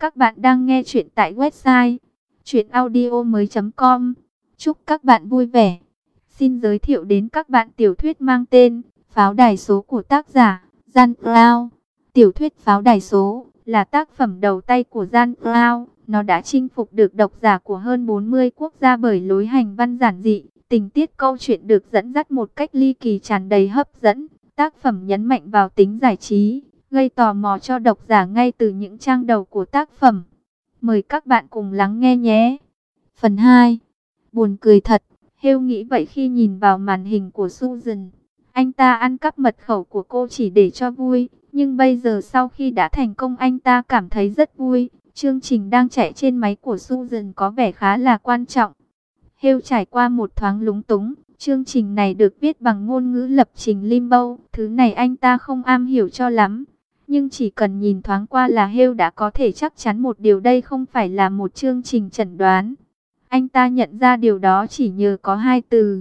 Các bạn đang nghe chuyện tại website chuyenaudio.com. Chúc các bạn vui vẻ. Xin giới thiệu đến các bạn tiểu thuyết mang tên Pháo đài số của tác giả Jan Rao. Tiểu thuyết Pháo đài số là tác phẩm đầu tay của Jan Rao. Nó đã chinh phục được độc giả của hơn 40 quốc gia bởi lối hành văn giản dị. Tình tiết câu chuyện được dẫn dắt một cách ly kỳ tràn đầy hấp dẫn. Tác phẩm nhấn mạnh vào tính giải trí, gây tò mò cho độc giả ngay từ những trang đầu của tác phẩm. Mời các bạn cùng lắng nghe nhé. Phần 2. Buồn cười thật, Hale nghĩ vậy khi nhìn vào màn hình của Susan. Anh ta ăn cắp mật khẩu của cô chỉ để cho vui, nhưng bây giờ sau khi đã thành công anh ta cảm thấy rất vui. Chương trình đang chạy trên máy của Susan có vẻ khá là quan trọng. Hale trải qua một thoáng lúng túng. Chương trình này được viết bằng ngôn ngữ lập trình Limbo, thứ này anh ta không am hiểu cho lắm. Nhưng chỉ cần nhìn thoáng qua là Hale đã có thể chắc chắn một điều, đây không phải là một chương trình chẩn đoán. Anh ta nhận ra điều đó chỉ nhờ có hai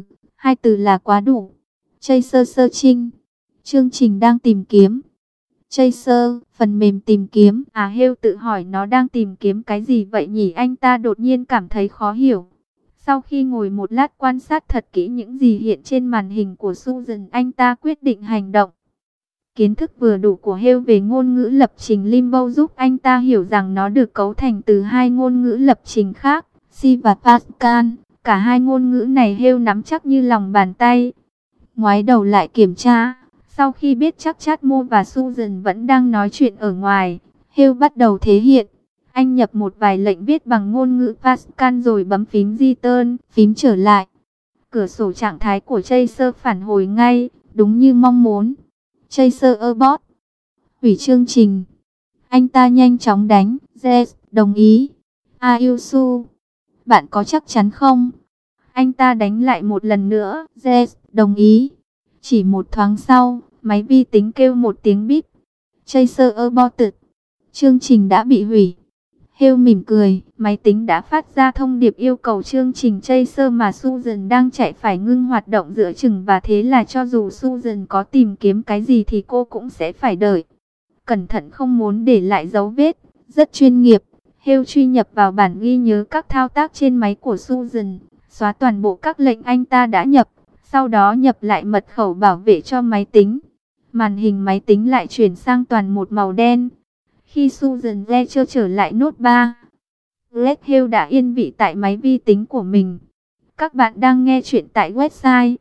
từ là quá đủ. Chaser Searching, chương trình đang tìm kiếm. Chaser, phần mềm tìm kiếm. Hale tự hỏi nó đang tìm kiếm cái gì vậy nhỉ? Anh ta đột nhiên cảm thấy khó hiểu. Sau khi ngồi một lát quan sát thật kỹ những gì hiện trên màn hình của Susan, anh ta quyết định hành động. Kiến thức vừa đủ của Hale về ngôn ngữ lập trình Limbo giúp anh ta hiểu rằng nó được cấu thành từ hai ngôn ngữ lập trình khác, C và Pascal. Cả hai ngôn ngữ này Hale nắm chắc như lòng bàn tay. Ngoái đầu lại kiểm tra, sau khi biết chắc Chatmo và Susan vẫn đang nói chuyện ở ngoài, Hale bắt đầu thể hiện. Anh nhập một vài lệnh viết bằng ngôn ngữ Pascal rồi bấm phím Return, phím trở lại. Cửa sổ trạng thái của Chaser phản hồi ngay, đúng như mong muốn. Chaser abort. Hủy chương trình. Anh ta nhanh chóng đánh. Yes, đồng ý. Ayusu, bạn có chắc chắn không? Anh ta đánh lại một lần nữa. Yes, đồng ý. Chỉ một thoáng sau, máy vi tính kêu một tiếng bíp. Chaser aborted. Chương trình đã bị hủy. Hale mỉm cười, máy tính đã phát ra thông điệp yêu cầu chương trình Chaser mà Susan đang chạy phải ngưng hoạt động giữa chừng, và thế là cho dù Susan có tìm kiếm cái gì thì cô cũng sẽ phải đợi. Cẩn thận không muốn để lại dấu vết, rất chuyên nghiệp, Hale truy nhập vào bản ghi nhớ các thao tác trên máy của Susan, xóa toàn bộ các lệnh anh ta đã nhập, sau đó nhập lại mật khẩu bảo vệ cho máy tính. Màn hình máy tính lại chuyển sang toàn một màu đen. Khi Susan Ledger trở lại nốt 3, Greg Hale đã yên vị tại máy vi tính của mình. Các bạn đang nghe chuyện tại website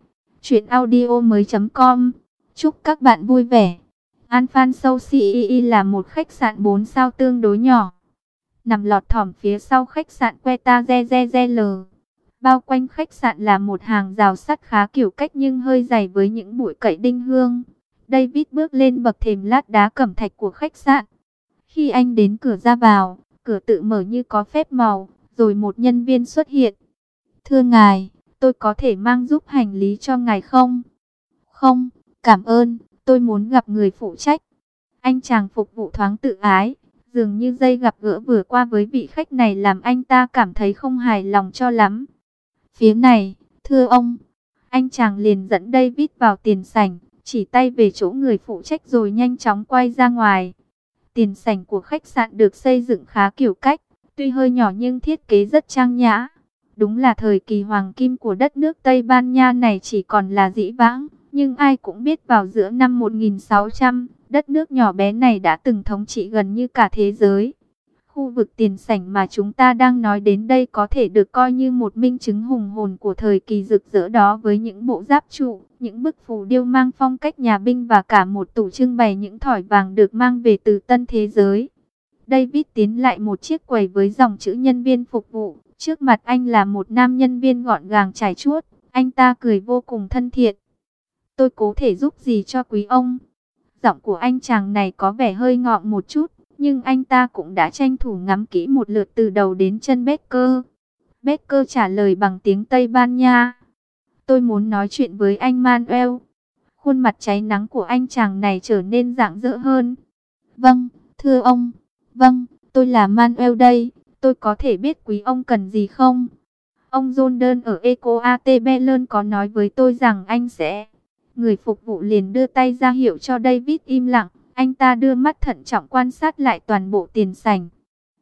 chuyenaudio.com. Chúc các bạn vui vẻ. Alphan Show CEE là một khách sạn 4 sao tương đối nhỏ, nằm lọt thỏm phía sau khách sạn Queta GGL. Bao quanh khách sạn là một hàng rào sắt khá kiểu cách nhưng hơi dày với những bụi cậy đinh hương. David bước lên bậc thềm lát đá cẩm thạch của khách sạn. Khi anh đến cửa ra vào, cửa tự mở như có phép màu, rồi một nhân viên xuất hiện. Thưa ngài, tôi có thể mang giúp hành lý cho ngài không? Không, cảm ơn, tôi muốn gặp người phụ trách. Anh chàng phục vụ thoáng tự ái, dường như giây gặp gỡ vừa qua với vị khách này làm anh ta cảm thấy không hài lòng cho lắm. Phía này, thưa ông. Anh chàng liền dẫn David vào tiền sảnh, chỉ tay về chỗ người phụ trách rồi nhanh chóng quay ra ngoài. Tiền sảnh của khách sạn được xây dựng khá kiểu cách, tuy hơi nhỏ nhưng thiết kế rất trang nhã. Đúng là thời kỳ hoàng kim của đất nước Tây Ban Nha này chỉ còn là dĩ vãng, nhưng ai cũng biết vào giữa năm 1600, đất nước nhỏ bé này đã từng thống trị gần như cả thế giới. Khu vực tiền sảnh mà chúng ta đang nói đến đây có thể được coi như một minh chứng hùng hồn của thời kỳ rực rỡ đó, với những bộ giáp trụ, những bức phù điêu mang phong cách nhà binh và cả một tủ trưng bày những thỏi vàng được mang về từ tân thế giới. David tiến lại một chiếc quầy với dòng chữ nhân viên phục vụ. Trước mặt anh là một nam nhân viên gọn gàng trải chuốt. Anh ta cười vô cùng thân thiện. Tôi có thể giúp gì cho quý ông? Giọng của anh chàng này có vẻ hơi ngọng một chút, nhưng anh ta cũng đã tranh thủ ngắm kỹ một lượt từ đầu đến chân Becker. Becker trả lời bằng tiếng Tây Ban Nha. Tôi muốn nói chuyện với anh Manuel. Khuôn mặt cháy nắng của anh chàng này trở nên rạng rỡ hơn. Vâng, thưa ông. Vâng, tôi là Manuel đây. Tôi có thể biết quý ông cần gì không? Ông Jordan ở Ecoat Bellon có nói với tôi rằng anh sẽ... Người phục vụ liền đưa tay ra hiệu cho David im lặng. Anh ta đưa mắt thận trọng quan sát lại toàn bộ tiền sảnh.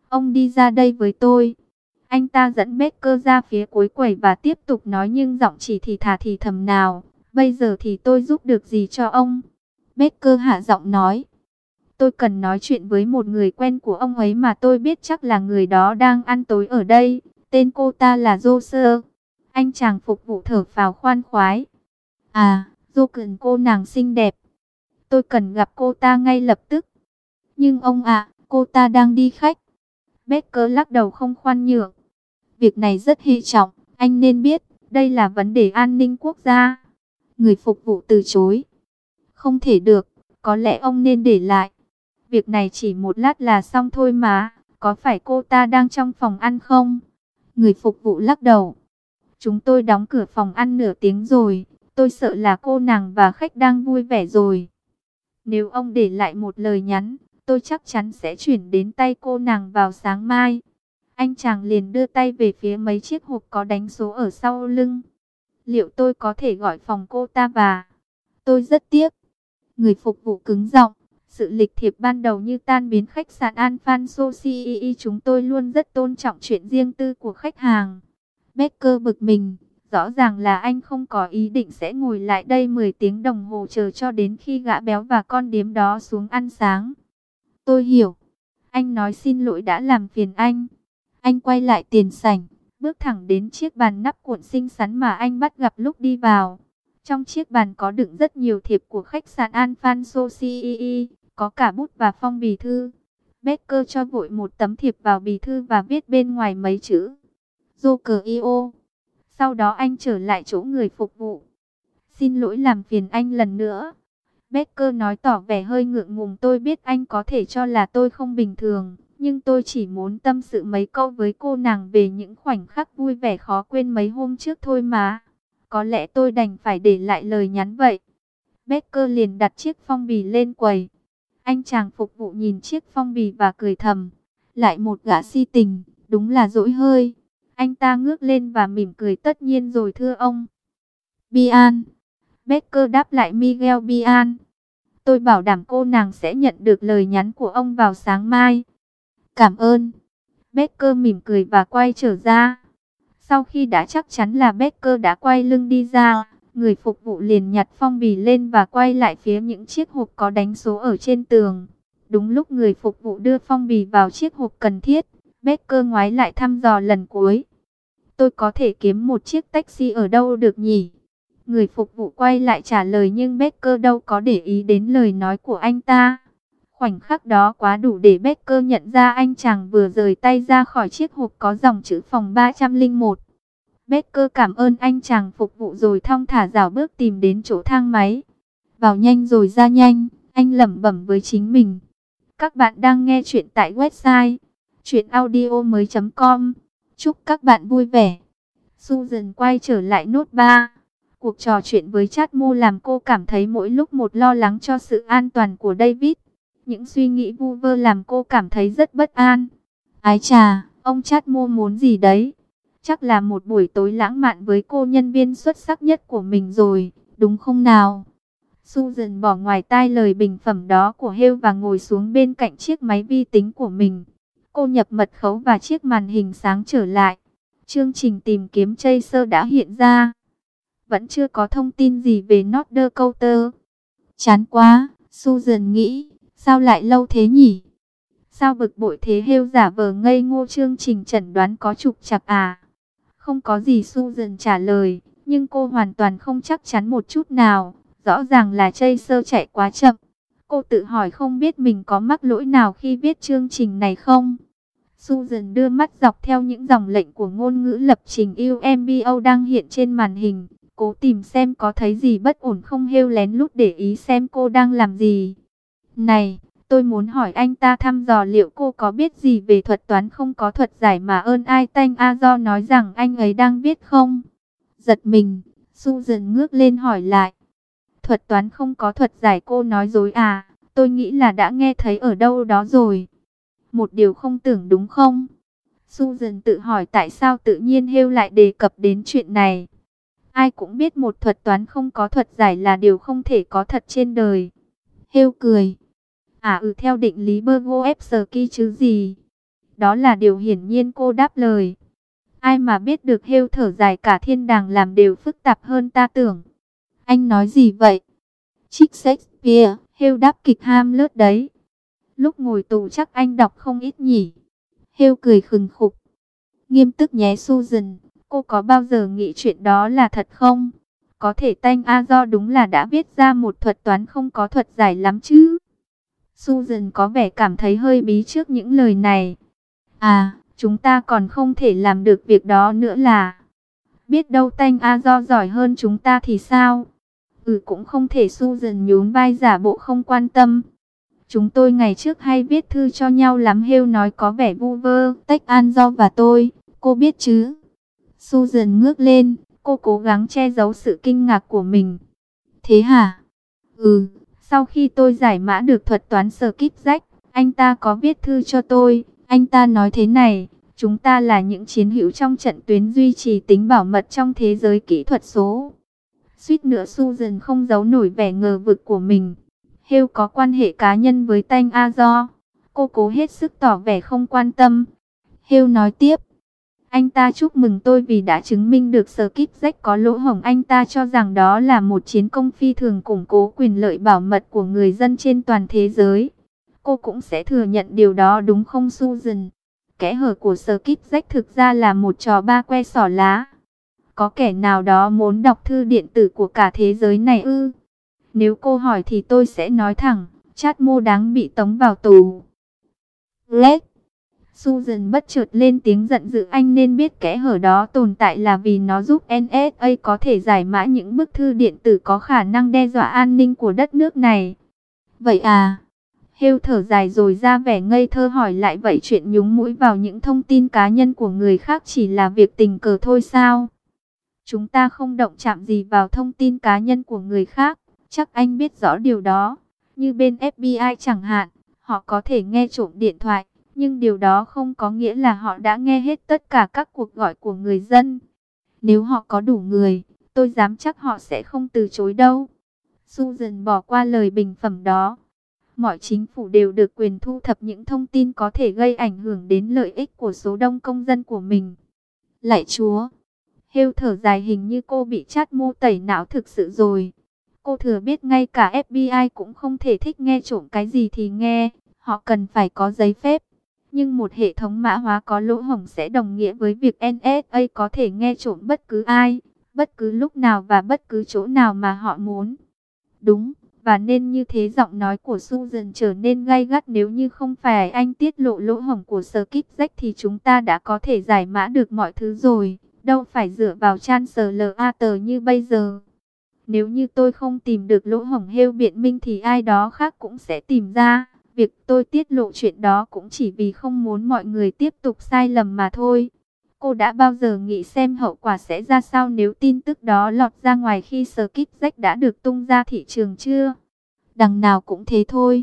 Ông đi ra đây với tôi. Anh ta dẫn Baker ra phía cuối quầy và tiếp tục nói nhưng giọng chỉ thì thà thì thầm nào. Bây giờ thì tôi giúp được gì cho ông? Baker hạ giọng nói. Tôi cần nói chuyện với một người quen của ông ấy mà tôi biết chắc là người đó đang ăn tối ở đây. Tên cô ta là Joser. Anh chàng phục vụ thở phào khoan khoái. À, Joker, cô nàng xinh đẹp. Tôi cần gặp cô ta ngay lập tức. Nhưng ông ạ, cô ta đang đi khách. Baker lắc đầu không khoan nhượng. Việc này rất hệ trọng, anh nên biết, đây là vấn đề an ninh quốc gia. Người phục vụ từ chối. Không thể được, có lẽ ông nên để lại. Việc này chỉ một lát là xong thôi mà, có phải cô ta đang trong phòng ăn không? Người phục vụ lắc đầu. Chúng tôi đóng cửa phòng ăn nửa tiếng rồi, tôi sợ là cô nàng và khách đang vui vẻ rồi. Nếu ông để lại một lời nhắn, tôi chắc chắn sẽ chuyển đến tay cô nàng vào sáng mai. Anh chàng liền đưa tay về phía mấy chiếc hộp có đánh số ở sau lưng. Liệu tôi có thể gọi phòng cô ta và... Tôi rất tiếc. Người phục vụ cứng giọng. Sự lịch thiệp ban đầu như tan biến khách sạn Alfonso CEE. Chúng tôi luôn rất tôn trọng chuyện riêng tư của khách hàng. Baker bực mình. Rõ ràng là anh không có ý định sẽ ngồi lại đây 10 tiếng đồng hồ chờ cho đến khi gã béo và con điếm đó xuống ăn sáng. Tôi hiểu. Anh nói xin lỗi đã làm phiền anh. Anh quay lại tiền sảnh, bước thẳng đến chiếc bàn nắp cuộn xinh xắn mà anh bắt gặp lúc đi vào. Trong chiếc bàn có đựng rất nhiều thiệp của khách sạn Alfonso CEE, có cả bút và phong bì thư. Baker cho vội một tấm thiệp vào bì thư và viết bên ngoài mấy chữ Joker. Sau đó anh trở lại chỗ người phục vụ. Xin lỗi làm phiền anh lần nữa. Baker nói tỏ vẻ hơi ngượng ngùng. Tôi biết anh có thể cho là tôi không bình thường, nhưng tôi chỉ muốn tâm sự mấy câu với cô nàng về những khoảnh khắc vui vẻ khó quên mấy hôm trước thôi mà. Có lẽ tôi đành phải để lại lời nhắn vậy. Baker liền đặt chiếc phong bì lên quầy. Anh chàng phục vụ nhìn chiếc phong bì và cười thầm. Lại một gã si tình, đúng là dỗi hơi. Anh ta ngước lên và mỉm cười. Tất nhiên rồi thưa ông. Bian. Baker đáp lại. Miguel Bian. Tôi bảo đảm cô nàng sẽ nhận được lời nhắn của ông vào sáng mai. Cảm ơn. Baker mỉm cười và quay trở ra. Sau khi đã chắc chắn là Baker đã quay lưng đi ra, người phục vụ liền nhặt phong bì lên và quay lại phía những chiếc hộp có đánh số ở trên tường. Đúng lúc người phục vụ đưa phong bì vào chiếc hộp cần thiết, Baker ngoái lại thăm dò lần cuối. Tôi có thể kiếm một chiếc taxi ở đâu được nhỉ? Người phục vụ quay lại trả lời nhưng Baker đâu có để ý đến lời nói của anh ta. Khoảnh khắc đó quá đủ để Baker nhận ra anh chàng vừa rời tay ra khỏi chiếc hộp có dòng chữ phòng 301. Baker cảm ơn anh chàng phục vụ rồi thong thả rảo bước tìm đến chỗ thang máy. Vào nhanh rồi ra nhanh, anh lẩm bẩm với chính mình. Các bạn đang nghe chuyện tại website chuyenaudio.com. Chúc các bạn vui vẻ. Susan quay trở lại nốt 3. Cuộc trò chuyện với Chatmo làm cô cảm thấy mỗi lúc một lo lắng cho sự an toàn của David. Những suy nghĩ vu vơ làm cô cảm thấy rất bất an. Ái chà, ông Chatmo muốn gì đấy? Chắc là một buổi tối lãng mạn với cô nhân viên xuất sắc nhất của mình rồi, đúng không nào? Susan bỏ ngoài tai lời bình phẩm đó của Hale và ngồi xuống bên cạnh chiếc máy vi tính của mình. Cô nhập mật khẩu và chiếc màn hình sáng trở lại. Chương trình tìm kiếm Chaser đã hiện ra. Vẫn chưa có thông tin gì về Northcote. Chán quá, Susan nghĩ, sao lại lâu thế nhỉ? Sao bực bội thế? Hale giả vờ ngây ngô. Chương trình chẩn đoán có trục trặc à? Không có gì, Susan trả lời, nhưng cô hoàn toàn không chắc chắn một chút nào. Rõ ràng là Chaser chạy quá chậm. Cô tự hỏi không biết mình có mắc lỗi nào khi viết chương trình này không? Susan đưa mắt dọc theo những dòng lệnh của ngôn ngữ lập trình UMBO đang hiện trên màn hình. Cố tìm xem có thấy gì bất ổn không. Hale lén lút để ý xem cô đang làm gì. Này, tôi muốn hỏi anh ta thăm dò liệu cô có biết gì về thuật toán không có thuật giải mà ơn Einstein Azo nói rằng anh ấy đang viết không? Giật mình, Susan ngước lên hỏi lại. Thuật toán không có thuật giải? Cô nói dối à? Tôi nghĩ là đã nghe thấy ở đâu đó rồi. Một điều không tưởng đúng không? Susan tự hỏi tại sao tự nhiên Hale lại đề cập đến chuyện này. Ai cũng biết một thuật toán không có thuật giải là điều không thể có thật trên đời. Hale cười. Theo định lý Bergolevsky chứ gì. Đó là điều hiển nhiên, cô đáp lời. Ai mà biết được, Hale thở dài, cả thiên đàng làm đều phức tạp hơn ta tưởng. Anh nói gì vậy? Trích Shakespeare, Hale đáp, kịch Hamlet đấy. Lúc ngồi tù chắc anh đọc không ít nhỉ? Hale cười khùng khục. Nghiêm túc nhé Susan, cô có bao giờ nghĩ chuyện đó là thật không? Có thể Tanh Azor đúng là đã viết ra một thuật toán không có thuật giải lắm chứ? Susan có vẻ cảm thấy hơi bí trước những lời này. À, chúng ta còn không thể làm được việc đó nữa là. Biết đâu Tanh Azor giỏi hơn chúng ta thì sao? Cũng không thể. Susan nhún vai giả bộ không quan tâm. Chúng tôi ngày trước hay viết thư cho nhau lắm, Hale nói có vẻ vu vơ. Tech Anzo và tôi, cô biết chứ? Susan ngước lên, cô cố gắng che giấu sự kinh ngạc của mình. Thế hả? Sau khi tôi giải mã được thuật toán sở kíp rách, anh ta có viết thư cho tôi. Anh ta nói thế này: chúng ta là những chiến hữu trong trận tuyến duy trì tính bảo mật trong thế giới kỹ thuật số. Suýt nữa Susan không giấu nổi vẻ ngờ vực của mình. Hale có quan hệ cá nhân với Tanh Azor. Cô cố hết sức tỏ vẻ không quan tâm. Hale nói tiếp: anh ta chúc mừng tôi vì đã chứng minh được Skip Jack có lỗ hổng. Anh ta cho rằng đó là một chiến công phi thường củng cố quyền lợi bảo mật của người dân trên toàn thế giới. Cô cũng sẽ thừa nhận điều đó đúng không Susan? Kẽ hở của Skip Jack thực ra là một trò ba que xỏ lá. Có kẻ nào đó muốn đọc thư điện tử của cả thế giới này ư? Nếu cô hỏi thì tôi sẽ nói thẳng, Chatmo đáng bị tống vào tù. Let. Susan bất chợt lên tiếng giận dữ, anh nên biết kẽ hở đó tồn tại là vì nó giúp NSA có thể giải mã những bức thư điện tử có khả năng đe dọa an ninh của đất nước này. Vậy à? Hale thở dài rồi ra vẻ ngây thơ hỏi lại, vậy chuyện nhúng mũi vào những thông tin cá nhân của người khác chỉ là việc tình cờ thôi sao? Chúng ta không động chạm gì vào thông tin cá nhân của người khác, chắc anh biết rõ điều đó. Như bên FBI chẳng hạn, họ có thể nghe trộm điện thoại, nhưng điều đó không có nghĩa là họ đã nghe hết tất cả các cuộc gọi của người dân. Nếu họ có đủ người, tôi dám chắc họ sẽ không từ chối đâu. Susan bỏ qua lời bình phẩm đó. Mọi chính phủ đều được quyền thu thập những thông tin có thể gây ảnh hưởng đến lợi ích của số đông công dân của mình. Lạy Chúa! Hale thở dài, hình như cô bị Chatmo tẩy não thực sự rồi. Cô thừa biết ngay cả FBI cũng không thể thích nghe trộm cái gì thì nghe, họ cần phải có giấy phép. Nhưng một hệ thống mã hóa có lỗ hổng sẽ đồng nghĩa với việc NSA có thể nghe trộm bất cứ ai, bất cứ lúc nào và bất cứ chỗ nào mà họ muốn. Đúng, và nên như thế. Giọng nói của Susan trở nên gay gắt. Nếu như không phải anh tiết lộ lỗ hổng của Skip Jack thì chúng ta đã có thể giải mã được mọi thứ rồi, đâu phải dựa vào Translator như bây giờ. Nếu như tôi không tìm được lỗ hổng, Hale biện minh, thì ai đó khác cũng sẽ tìm ra. Việc tôi tiết lộ chuyện đó cũng chỉ vì không muốn mọi người tiếp tục sai lầm mà thôi. Cô đã bao giờ nghĩ xem hậu quả sẽ ra sao nếu tin tức đó lọt ra ngoài khi Skip Jack đã được tung ra thị trường chưa? Đằng nào cũng thế thôi.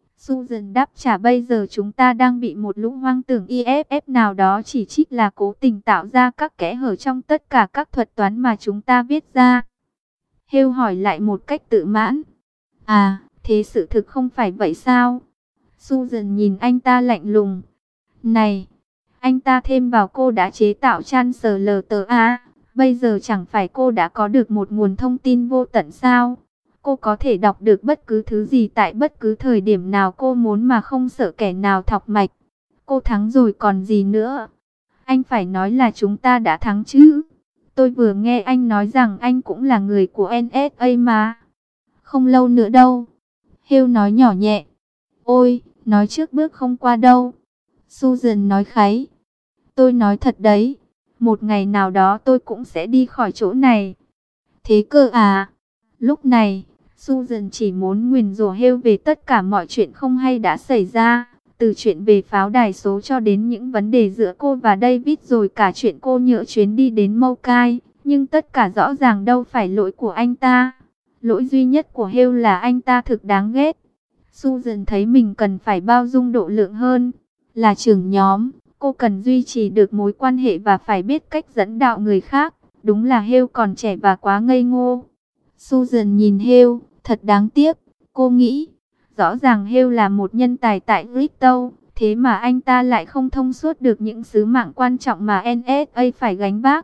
Susan đáp trả, bây giờ chúng ta đang bị một lũ hoang tưởng IFF nào đó chỉ trích là cố tình tạo ra các kẽ hở trong tất cả các thuật toán mà chúng ta viết ra. Hale hỏi lại một cách tự mãn. À, thế sự thực không phải vậy sao? Susan nhìn anh ta lạnh lùng. Này, anh ta thêm vào, cô đã chế tạo Translator A. Bây giờ chẳng phải cô đã có được một nguồn thông tin vô tận sao? Cô có thể đọc được bất cứ thứ gì tại bất cứ thời điểm nào cô muốn mà không sợ kẻ nào thọc mạch. Cô thắng rồi còn gì nữa? Anh phải nói là chúng ta đã thắng chứ. Tôi vừa nghe anh nói rằng anh cũng là người của NSA mà. Không lâu nữa đâu. Hale nói nhỏ nhẹ. Ôi, nói trước bước không qua đâu. Susan nói kháy. Tôi nói thật đấy. Một ngày nào đó tôi cũng sẽ đi khỏi chỗ này. Thế cơ à? Lúc này, Susan chỉ muốn nguyền rủa Hale về tất cả mọi chuyện không hay đã xảy ra. Từ chuyện về pháo đài số cho đến những vấn đề giữa cô và David, rồi cả chuyện cô nhỡ chuyến đi đến Moukai. Nhưng tất cả rõ ràng đâu phải lỗi của anh ta. Lỗi duy nhất của Hale là anh ta thực đáng ghét. Susan thấy mình cần phải bao dung độ lượng hơn. Là trưởng nhóm, cô cần duy trì được mối quan hệ và phải biết cách dẫn đạo người khác. Đúng là Hale còn trẻ và quá ngây ngô. Susan nhìn Hale, thật đáng tiếc, cô nghĩ. Rõ ràng Hale là một nhân tài tại crypto, Thế mà anh ta lại không thông suốt được những sứ mạng quan trọng mà NSA phải gánh vác.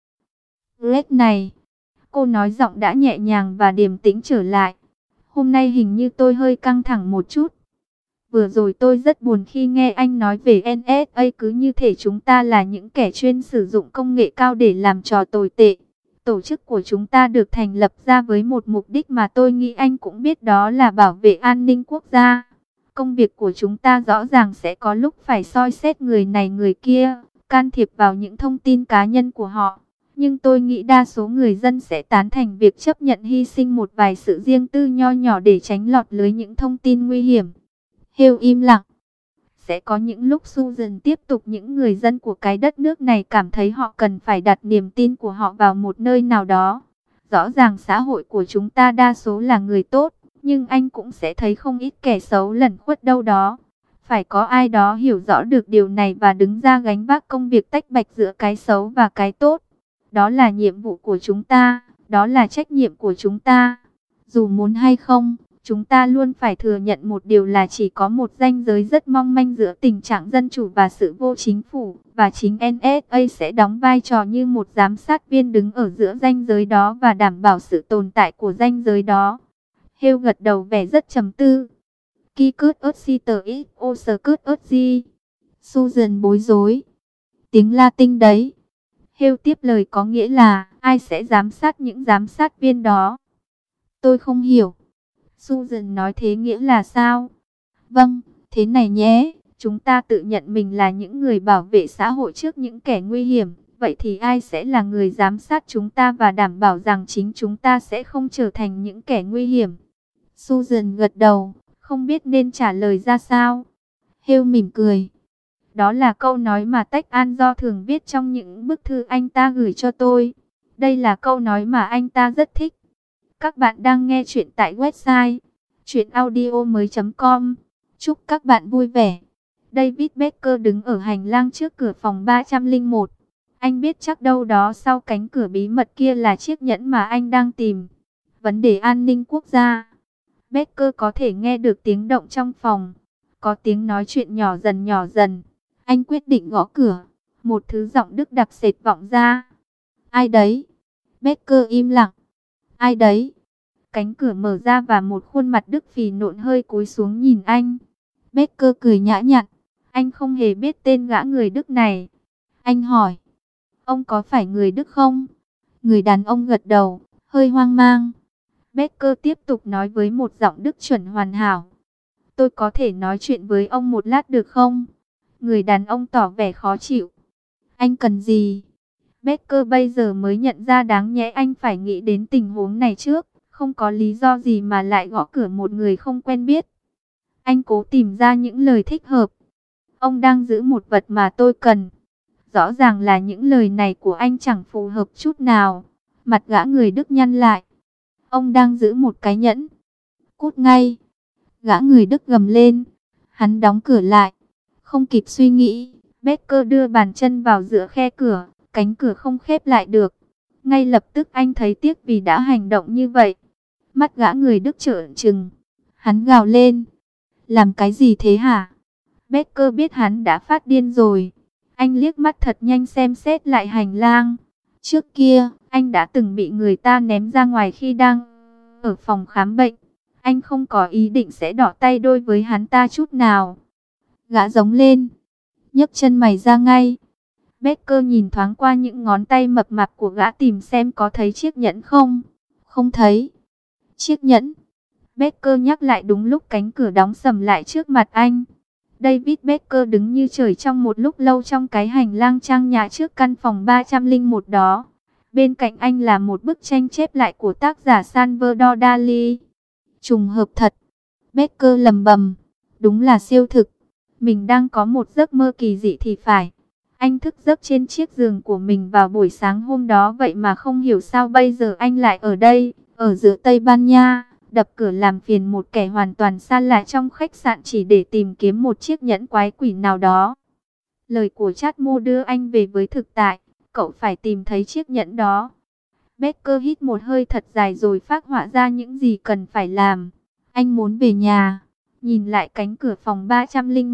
Greg này, cô nói giọng đã nhẹ nhàng và điềm tĩnh trở lại. Hôm nay hình như tôi hơi căng thẳng một chút. Vừa rồi tôi rất buồn khi nghe anh nói về NSA, cứ như thể chúng ta là những kẻ chuyên sử dụng công nghệ cao để làm trò tồi tệ. Tổ chức của chúng ta được thành lập ra với một mục đích mà tôi nghĩ anh cũng biết, đó là bảo vệ an ninh quốc gia. Công việc của chúng ta rõ ràng sẽ có lúc phải soi xét người này người kia, can thiệp vào những thông tin cá nhân của họ. Nhưng tôi nghĩ đa số người dân sẽ tán thành việc chấp nhận hy sinh một vài sự riêng tư nho nhỏ để tránh lọt lưới những thông tin nguy hiểm. Hill im lặng. Sẽ có những lúc Susan tiếp tục, những người dân của cái đất nước này cảm thấy họ cần phải đặt niềm tin của họ vào một nơi nào đó. Rõ ràng xã hội của chúng ta đa số là người tốt, nhưng anh cũng sẽ thấy không ít kẻ xấu lẩn khuất đâu đó. Phải có ai đó hiểu rõ được điều này và đứng ra gánh vác công việc tách bạch giữa cái xấu và cái tốt. Đó là nhiệm vụ của chúng ta, đó là trách nhiệm của chúng ta. Dù muốn hay không, chúng ta luôn phải thừa nhận một điều là chỉ có một ranh giới rất mong manh giữa tình trạng dân chủ và sự vô chính phủ, và chính NSA sẽ đóng vai trò như một giám sát viên đứng ở giữa ranh giới đó và đảm bảo sự tồn tại của ranh giới đó. Hill gật đầu vẻ rất trầm tư. Ki cướt ớt si tờ ít ô sờ cướt ớt gì. Susan bối rối. Tiếng Latin đấy. Hill tiếp lời, có nghĩa là ai sẽ giám sát những giám sát viên đó? Tôi không hiểu. Susan nói, thế nghĩa là sao? Vâng, thế này nhé, chúng ta tự nhận mình là những người bảo vệ xã hội trước những kẻ nguy hiểm. Vậy thì ai sẽ là người giám sát chúng ta và đảm bảo rằng chính chúng ta sẽ không trở thành những kẻ nguy hiểm? Susan gật đầu, không biết nên trả lời ra sao. Hill mỉm cười. Đó là câu nói mà Tech An Do thường viết trong những bức thư anh ta gửi cho tôi. Đây là câu nói mà anh ta rất thích. Các bạn đang nghe chuyện tại website chuyenaudio.com. Chúc các bạn vui vẻ. David Becker đứng ở hành lang trước cửa phòng 301. Anh biết chắc đâu đó sau cánh cửa bí mật kia là chiếc nhẫn mà anh đang tìm. Vấn đề an ninh quốc gia. Becker có thể nghe được tiếng động trong phòng. Có tiếng nói chuyện nhỏ dần nhỏ dần. Anh quyết định gõ cửa. Một thứ giọng Đức đặc sệt vọng ra. Ai đấy? Becker im lặng. Ai đấy? Cánh cửa mở ra và một khuôn mặt Đức phì nộn hơi cúi xuống nhìn anh. Becker cười nhã nhặn. Anh không hề biết tên gã người Đức này. Anh hỏi. Ông có phải người Đức không? Người đàn ông gật đầu, hơi hoang mang. Becker tiếp tục nói với một giọng Đức chuẩn hoàn hảo. Tôi có thể nói chuyện với ông một lát được không? Người đàn ông tỏ vẻ khó chịu. Anh cần gì? Becker bây giờ mới nhận ra đáng nhẽ anh phải nghĩ đến tình huống này trước. Không có lý do gì mà lại gõ cửa một người không quen biết. Anh cố tìm ra những lời thích hợp. Ông đang giữ một vật mà tôi cần. Rõ ràng là những lời này của anh chẳng phù hợp chút nào. Mặt gã người Đức nhăn lại. Ông đang giữ một cái nhẫn. Cút ngay. Gã người Đức gầm lên. Hắn đóng cửa lại. Không kịp suy nghĩ, Becker đưa bàn chân vào giữa khe cửa. Cánh cửa không khép lại được. Ngay lập tức anh thấy tiếc vì đã hành động như vậy. Mắt gã người Đức trợn trừng. Hắn gào lên. Làm cái gì thế hả? Becker biết hắn đã phát điên rồi. Anh liếc mắt thật nhanh xem xét lại hành lang. Trước kia, anh đã từng bị người ta ném ra ngoài khi đang ở phòng khám bệnh. Anh không có ý định sẽ đỏ tay đôi với hắn ta chút nào. Gã giống lên. Nhấc chân mày ra ngay. Becker nhìn thoáng qua những ngón tay mập mạp của gã tìm xem có thấy chiếc nhẫn không. Không thấy. Chiếc nhẫn. Becker nhắc lại đúng lúc cánh cửa đóng sầm lại trước mặt anh. David Becker đứng như trời trong một lúc lâu trong cái hành lang trang nhã trước căn phòng 301 đó. Bên cạnh anh là một bức tranh chép lại của tác giả Salvador Dali. Trùng hợp thật. Becker lầm bầm. Đúng là siêu thực. Mình đang có một giấc mơ kỳ dị thì phải. Anh thức giấc trên chiếc giường của mình vào buổi sáng hôm đó, vậy mà không hiểu sao bây giờ anh lại ở đây, ở giữa Tây Ban Nha, đập cửa làm phiền một kẻ hoàn toàn xa lạ trong khách sạn chỉ để tìm kiếm một chiếc nhẫn quái quỷ nào đó. Lời của Chatmo đưa anh về với thực tại, cậu phải tìm thấy chiếc nhẫn đó. Becker hít một hơi thật dài rồi phác họa ra những gì cần phải làm. Anh muốn về nhà. Nhìn lại cánh cửa phòng 301,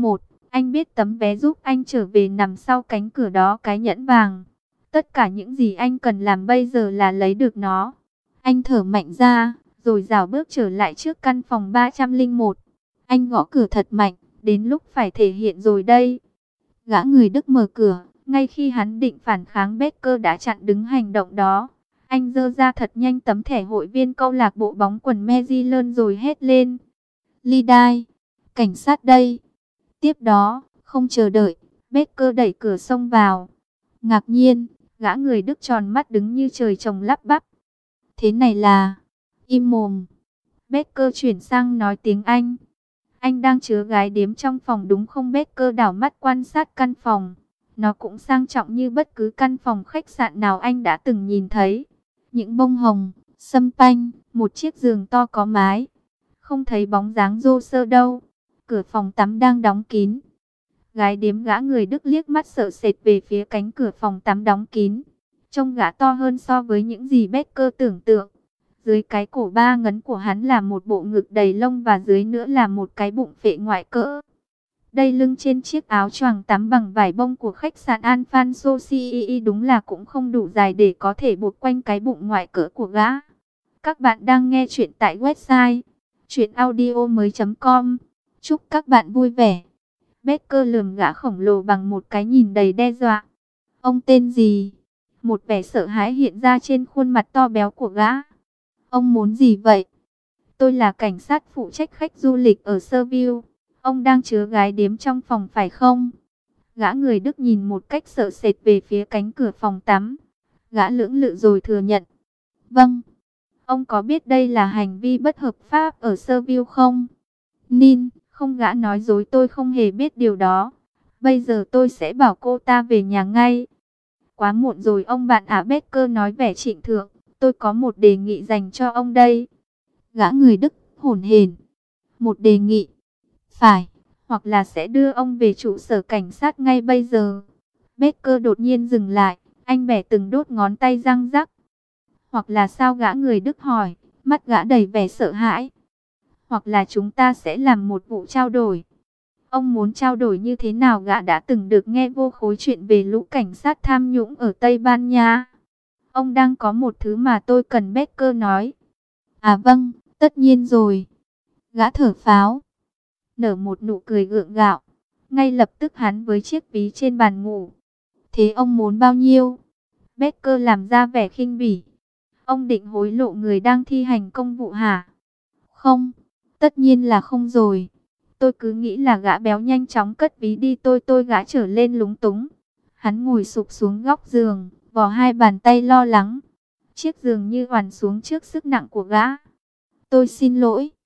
Anh biết tấm vé giúp anh trở về nằm sau cánh cửa đó cái nhẫn vàng. Tất cả những gì anh cần làm bây giờ là lấy được nó. Anh thở mạnh ra, rồi rảo bước trở lại trước căn phòng 301. Anh gõ cửa thật mạnh, đến lúc phải thể hiện rồi đây. Gã người Đức mở cửa, ngay khi hắn định phản kháng Becker đã chặn đứng hành động đó. Anh giơ ra thật nhanh tấm thẻ hội viên câu lạc bộ bóng quần Maryland rồi hét lên. Lidai, cảnh sát đây. Tiếp đó, không chờ đợi, Becker đẩy cửa xông vào. Ngạc nhiên, gã người Đức tròn mắt đứng như trời trồng lắp bắp. Thế này là... Im mồm. Becker chuyển sang nói tiếng Anh. Anh đang chứa gái điếm trong phòng đúng không? Becker đảo mắt quan sát căn phòng. Nó cũng sang trọng như bất cứ căn phòng khách sạn nào anh đã từng nhìn thấy. Những bông hồng, sâm panh, một chiếc giường to có mái. Không thấy bóng dáng rô sơ đâu. Cửa phòng tắm đang đóng kín. Gái điếm gã người Đức liếc mắt sợ sệt về phía cánh cửa phòng tắm đóng kín. Trông gã to hơn so với những gì Becker tưởng tượng. Dưới cái cổ ba ngấn của hắn là một bộ ngực đầy lông và dưới nữa là một cái bụng phệ ngoại cỡ. Đây lưng trên chiếc áo choàng tắm bằng vải bông của khách sạn Alfonso CEE đúng là cũng không đủ dài để có thể buộc quanh cái bụng ngoại cỡ của gã. Các bạn đang nghe chuyện tại website chuyenaudio.com. Chúc các bạn vui vẻ. Becker lườm gã khổng lồ bằng một cái nhìn đầy đe dọa. Ông tên gì? Một vẻ sợ hãi hiện ra trên khuôn mặt to béo của gã. Ông muốn gì vậy? Tôi là cảnh sát phụ trách khách du lịch ở Seville. Ông đang chứa gái điếm trong phòng phải không? Gã người Đức nhìn một cách sợ sệt về phía cánh cửa phòng tắm. Gã lưỡng lự rồi thừa nhận. Vâng. Ông có biết đây là hành vi bất hợp pháp ở Seville không? Nin, không, gã nói dối, tôi không hề biết điều đó. Bây giờ tôi sẽ bảo cô ta về nhà ngay. Quá muộn rồi ông bạn ạ, Becker nói vẻ trịnh thượng. Tôi có một đề nghị dành cho ông đây. Gã người Đức hổn hển. Một đề nghị? Phải, hoặc là sẽ đưa ông về trụ sở cảnh sát ngay bây giờ. Becker đột nhiên dừng lại, anh bẻ từng đốt ngón tay răng rắc. Hoặc là sao? Gã người Đức hỏi, mắt gã đầy vẻ sợ hãi. Hoặc là chúng ta sẽ làm một vụ trao đổi. Ông muốn trao đổi như thế nào? Gã đã từng được nghe vô khối chuyện về lũ cảnh sát tham nhũng ở Tây Ban Nha. Ông đang có một thứ mà tôi cần, Becker nói. À vâng, tất nhiên rồi. Gã thở phào, nở một nụ cười gượng gạo. Ngay lập tức hắn với chiếc ví trên bàn ngủ. Thế ông muốn bao nhiêu? Becker làm ra vẻ khinh bỉ. Ông định hối lộ người đang thi hành công vụ hả? Không, tất nhiên là không rồi. Tôi cứ nghĩ là gã béo nhanh chóng cất ví đi. Gã trở lên lúng túng. Hắn ngồi sụp xuống góc giường, vò hai bàn tay lo lắng. Chiếc giường như oằn xuống trước sức nặng của gã. Tôi xin lỗi.